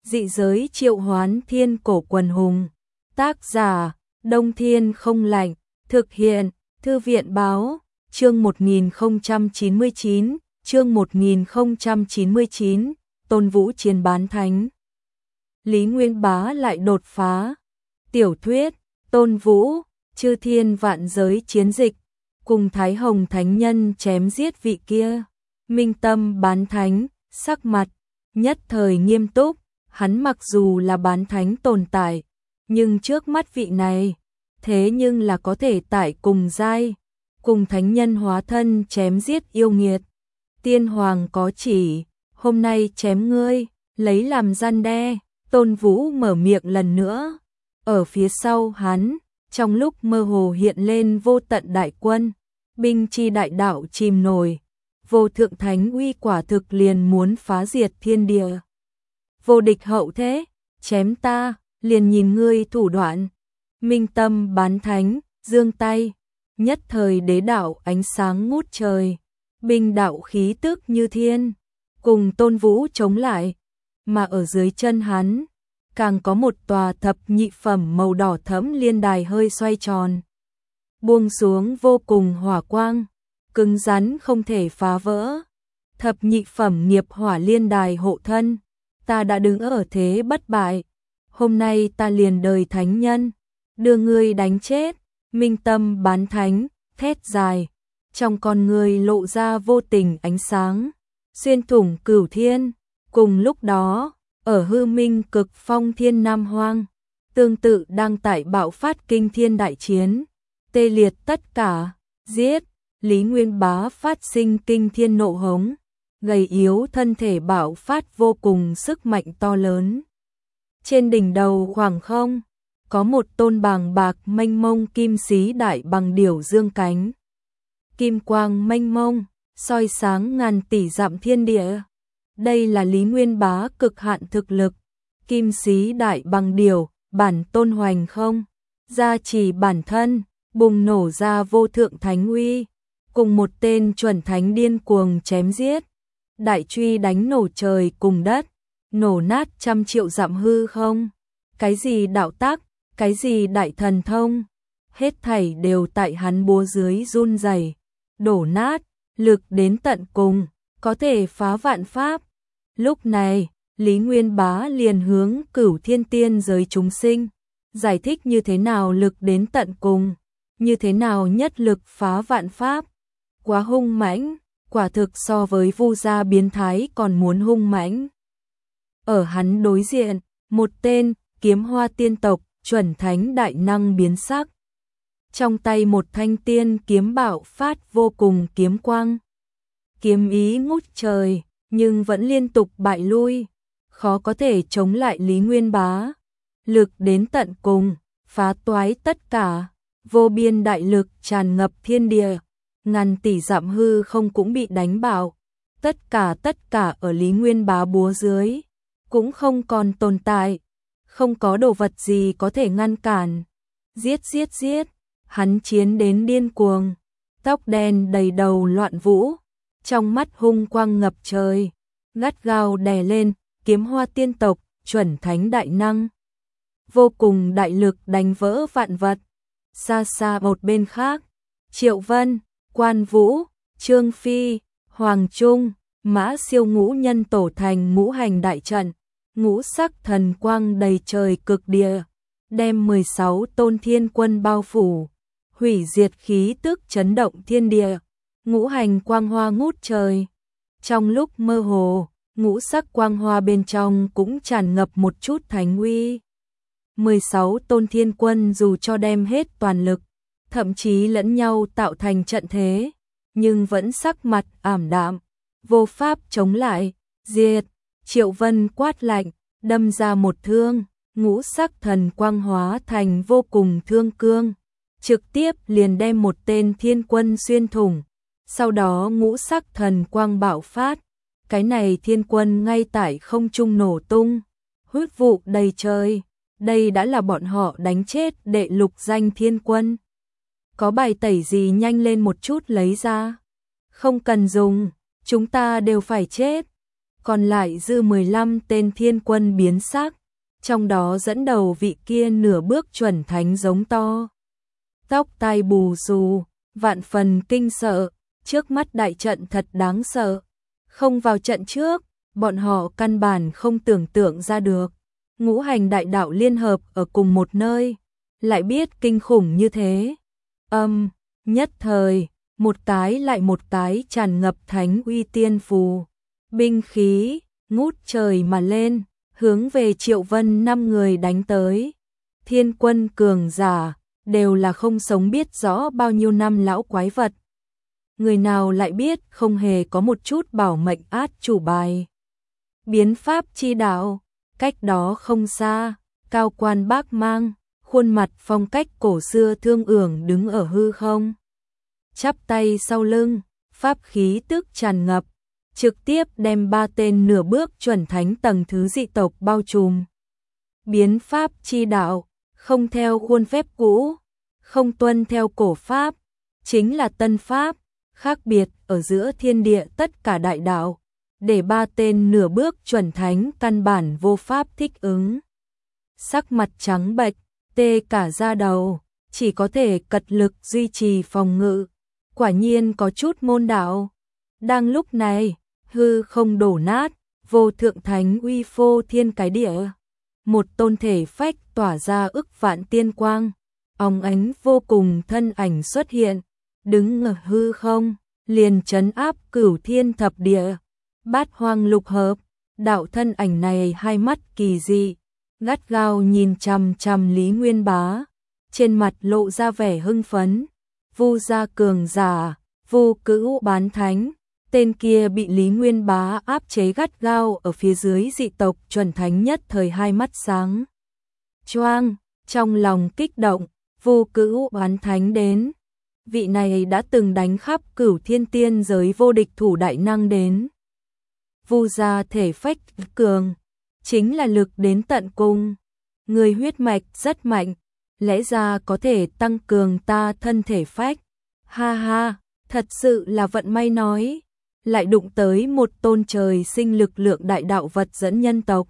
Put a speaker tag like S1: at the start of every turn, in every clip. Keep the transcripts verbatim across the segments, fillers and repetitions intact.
S1: Dị giới triệu hoán thiên cổ quần hùng. Tác giả, Đông Thiên không lạnh. Thực hiện, Thư viện báo, chương một nghìn không trăm chín mươi chín, chương một nghìn không trăm chín mươi chín, Tôn Vũ chiến bán thánh. Lý Nguyên Bá lại đột phá. Tiểu thuyết, Tôn Vũ, chư thiên vạn giới chiến dịch, cùng Thái Hồng Thánh Nhân chém giết vị kia. Minh Tâm bán thánh, sắc mặt, nhất thời nghiêm túc, hắn mặc dù là bán thánh tồn tại, nhưng trước mắt vị này, thế nhưng là có thể tại cùng giai, cùng thánh nhân hóa thân chém giết yêu nghiệt. Tiên Hoàng có chỉ, hôm nay chém ngươi, lấy làm răn đe. Tôn Vũ mở miệng lần nữa. Ở phía sau hắn, trong lúc mơ hồ hiện lên vô tận đại quân, binh chi đại đạo chìm nổi, vô thượng thánh uy quả thực liền muốn phá diệt thiên địa. Vô địch hậu thế, chém ta, liền nhìn ngươi thủ đoạn. Minh Tâm bán thánh, giương tay, nhất thời đế đạo ánh sáng ngút trời, binh đạo khí tức như thiên, cùng Tôn Vũ chống lại, mà ở dưới chân hắn, càng có một tòa thập nhị phẩm màu đỏ thẫm liên đài hơi xoay tròn, buông xuống vô cùng hỏa quang, cứng rắn không thể phá vỡ. Thập nhị phẩm nghiệp hỏa liên đài hộ thân, ta đã đứng ở thế bất bại, hôm nay ta liền đời thánh nhân, đưa ngươi đánh chết. Minh Tâm bán thánh, thét dài, trong con ngươi lộ ra vô tình ánh sáng, xuyên thủng cửu thiên. Cùng lúc đó, ở hư minh cực phong thiên nam hoang, tương tự đang tại bạo phát kinh thiên đại chiến, tê liệt tất cả, giết. Lý Nguyên Bá phát sinh kinh thiên nộ hống, gầy yếu thân thể bạo phát vô cùng sức mạnh to lớn. Trên đỉnh đầu khoảng không, có một tôn bàng bạc mênh mông kim xí đại bằng điểu dương cánh. Kim quang mênh mông, soi sáng ngàn tỷ dặm thiên địa. Đây là Lý Nguyên Bá cực hạn thực lực. Kim xí đại bằng điểu, bản tôn hoành không, gia trì bản thân, bùng nổ ra vô thượng thánh uy, cùng một tên chuẩn thánh điên cuồng chém giết. Đại truy đánh nổ trời cùng đất, nổ nát trăm triệu dặm hư không. Cái gì đạo tác, cái gì đại thần thông, hết thảy đều tại hắn búa dưới run rẩy, đổ nát, lực đến tận cùng, có thể phá vạn pháp. Lúc này, Lý Nguyên Bá liền hướng cửu thiên tiên giới chúng sinh, giải thích như thế nào lực đến tận cùng, như thế nào nhất lực phá vạn pháp. Quá hung mãnh, quả thực so với Vu gia biến thái còn muốn hung mãnh. Ở hắn đối diện, một tên kiếm hoa tiên tộc, chuẩn thánh đại năng biến sắc. Trong tay một thanh tiên kiếm bạo phát vô cùng kiếm quang. Kiếm ý ngút trời, nhưng vẫn liên tục bại lui, khó có thể chống lại Lý Nguyên Bá. Lực đến tận cùng, phá toái tất cả, vô biên đại lực tràn ngập thiên địa, ngàn tỷ dặm hư không cũng bị đánh bạo. Tất cả tất cả ở Lý Nguyên Bá búa dưới, cũng không còn tồn tại. Không có đồ vật gì có thể ngăn cản. Giết giết giết, hắn chiến đến điên cuồng, tóc đen đầy đầu loạn vũ, trong mắt hung quang ngập trời, gắt gao đè lên kiếm hoa tiên tộc, chuẩn thánh đại năng. Vô cùng đại lực đánh vỡ vạn vật. Xa xa một bên khác, Triệu Vân, Quan Vũ, Trương Phi, Hoàng Trung, Mã Siêu ngũ nhân tổ thành ngũ hành đại trận. Ngũ sắc thần quang đầy trời cực địa, đem mười sáu tôn thiên quân bao phủ, hủy diệt khí tức chấn động thiên địa, ngũ hành quang hoa ngút trời. Trong lúc mơ hồ, ngũ sắc quang hoa bên trong cũng tràn ngập một chút thánh uy. mười sáu tôn thiên quân dù cho đem hết toàn lực, thậm chí lẫn nhau tạo thành trận thế, nhưng vẫn sắc mặt ảm đạm, vô pháp chống lại. Diệt! Triệu Vân quát lạnh, đâm ra một thương, ngũ sắc thần quang hóa thành vô cùng thương cương, trực tiếp liền đem một tên thiên quân xuyên thủng. Sau đó ngũ sắc thần quang bạo phát, cái này thiên quân ngay tại không trung nổ tung, huyết vụ đầy trời. Đây đã là bọn họ đánh chết đệ lục danh thiên quân. Có bài tẩy gì nhanh lên một chút lấy ra. Không cần dùng, chúng ta đều phải chết. còn lại dư mười lăm tên thiên quân biến sắc, trong đó dẫn đầu vị kia nửa bước chuẩn thánh giống to. Tóc tai bù xù, vạn phần kinh sợ, trước mắt đại trận thật đáng sợ. Không vào trận trước, bọn họ căn bản không tưởng tượng ra được. Ngũ hành đại đạo liên hợp ở cùng một nơi, lại biết kinh khủng như thế. Âm, nhất thời, một cái lại một cái tràn ngập thánh uy tiên phù. Binh khí, ngút trời mà lên, hướng về Triệu Vân năm người đánh tới. Thiên quân cường giả, đều là không sống biết rõ bao nhiêu năm lão quái vật. Người nào lại biết không hề có một chút bảo mệnh át chủ bài. Biến pháp chi đạo, cách đó không xa, cao quan bác mang, khuôn mặt phong cách cổ xưa thương ưởng đứng ở hư không. Chắp tay sau lưng, pháp khí tức tràn ngập, trực tiếp đem ba tên nửa bước chuẩn thánh tầng thứ dị tộc bao trùm. Biến pháp chi đạo, không theo khuôn phép cũ, không tuân theo cổ pháp, chính là tân pháp, khác biệt ở giữa thiên địa tất cả đại đạo, để ba tên nửa bước chuẩn thánh căn bản vô pháp thích ứng. Sắc mặt trắng bệch, tê cả da đầu, chỉ có thể cật lực duy trì phòng ngự, quả nhiên có chút môn đạo. Đang lúc này, hư không đổ nát, vô thượng thánh uy phô thiên cái địa. Một tôn thể phách tỏa ra ức vạn tiên quang, óng ánh vô cùng thân ảnh xuất hiện, đứng ở hư không, liền trấn áp cửu thiên thập địa. Bát hoang lục hợp, đạo thân ảnh này hai mắt kỳ dị, gắt gao nhìn chằm chằm Lý Nguyên Bá, trên mặt lộ ra vẻ hưng phấn. Vu gia cường giả, Vu Cữu bán thánh, tên kia bị Lý Nguyên Bá áp chế gắt gao ở phía dưới dị tộc chuẩn thánh nhất thời hai mắt sáng choang, trong lòng kích động. Vu Cữu bán thánh đến, vị này đã từng đánh khắp cửu thiên tiên giới vô địch thủ đại năng đến. Vu gia thể phách cường, chính là lực đến tận cùng. Người huyết mạch rất mạnh, lẽ ra có thể tăng cường ta thân thể phách. Ha ha, thật sự là vận may nói, lại đụng tới một tôn trời sinh lực lượng đại đạo vật dẫn nhân tộc.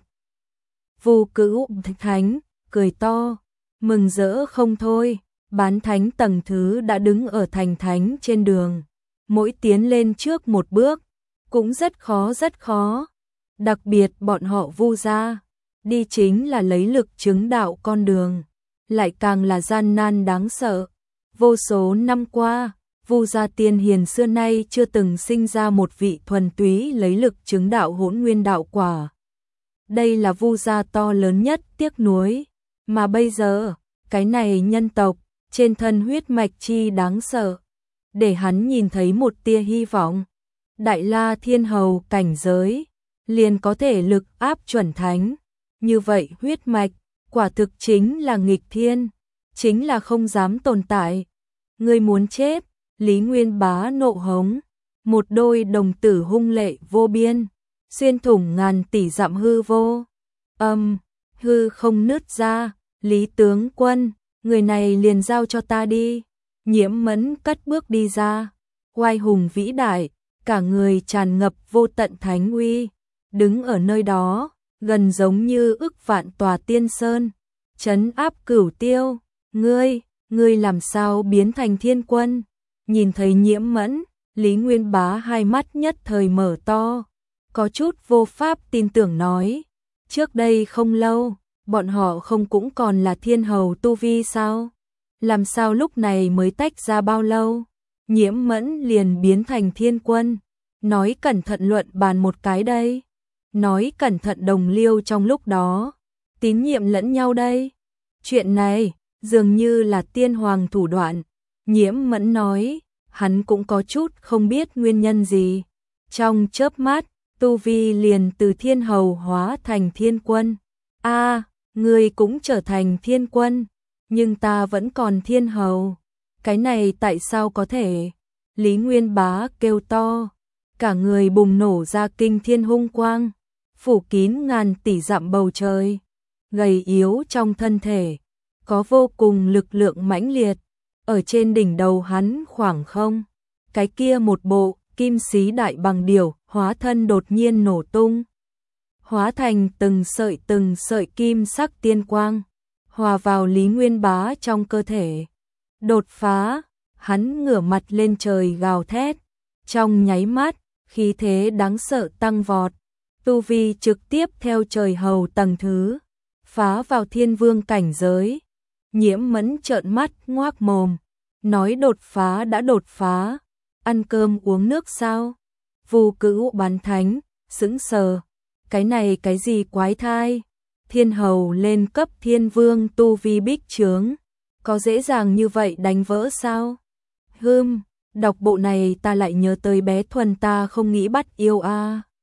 S1: Vu Cữu thánh, cười to, mừng rỡ không thôi. Bán thánh tầng thứ đã đứng ở thành thánh trên đường, mỗi tiến lên trước một bước, cũng rất khó rất khó. Đặc biệt bọn họ Vu gia, đi chính là lấy lực chứng đạo con đường, lại càng là gian nan đáng sợ. Vô số năm qua, Vu gia tiên hiền xưa nay chưa từng sinh ra một vị thuần túy lấy lực chứng đạo hỗn nguyên đạo quả. Đây là Vu gia to lớn nhất tiếc nuối, mà bây giờ, cái này nhân tộc, trên thân huyết mạch chi đáng sợ, để hắn nhìn thấy một tia hy vọng. Đại La Thiên Hầu cảnh giới, liền có thể lực áp chuẩn thánh. Như vậy huyết mạch, quả thực chính là nghịch thiên, chính là không dám tồn tại. Ngươi muốn chết, Lý Nguyên Bá nộ hống, một đôi đồng tử hung lệ vô biên, xuyên thủng ngàn tỷ dặm hư vô. Âm, hư không nứt ra, Lý tướng quân, người này liền giao cho ta đi. Nhiễm Mẫn cất bước đi ra, oai hùng vĩ đại, cả người tràn ngập vô tận thánh uy, đứng ở nơi đó, gần giống như ức vạn tòa tiên sơn, trấn áp cửu tiêu. Ngươi, ngươi làm sao biến thành thiên quân? Nhìn thấy Nhiễm Mẫn, Lý Nguyên Bá hai mắt nhất thời mở to, có chút vô pháp tin tưởng nói, trước đây không lâu, bọn họ không cũng còn là thiên hầu tu vi sao? Làm sao lúc này mới tách ra bao lâu? Nhiễm Mẫn liền biến thành thiên quân, nói cẩn thận luận bàn một cái đây, nói cẩn thận đồng liêu trong lúc đó, tín nhiệm lẫn nhau đây. Chuyện này, dường như là tiên hoàng thủ đoạn. Nhiễm Mẫn nói, hắn cũng có chút không biết nguyên nhân gì. Trong chớp mắt, tu vi liền từ thiên hầu hóa thành thiên quân. A, à, ngươi cũng trở thành thiên quân, nhưng ta vẫn còn thiên hầu. Cái này tại sao có thể? Lý Nguyên Bá kêu to, cả người bùng nổ ra kinh thiên hung quang, phủ kín ngàn tỷ dặm bầu trời. Gầy yếu trong thân thể, có vô cùng lực lượng mãnh liệt, ở trên đỉnh đầu hắn khoảng không. Cái kia một bộ kim xí đại bằng điểu, hóa thân đột nhiên nổ tung, hóa thành từng sợi từng sợi kim sắc tiên quang, hòa vào Lý Nguyên Bá trong cơ thể. Đột phá, hắn ngửa mặt lên trời gào thét, trong nháy mắt, khí thế đáng sợ tăng vọt, tu vi trực tiếp theo trời hầu tầng thứ, phá vào thiên vương cảnh giới. Nhiễm Mẫn trợn mắt ngoác mồm, nói đột phá đã đột phá, ăn cơm uống nước sao? Vu Cữu bán thánh, sững sờ, cái này cái gì quái thai? Thiên hầu lên cấp thiên vương tu vi bích trướng, có dễ dàng như vậy đánh vỡ sao? Hừm, đọc bộ này ta lại nhớ tới bé Thuần ta không nghĩ bắt yêu a. À.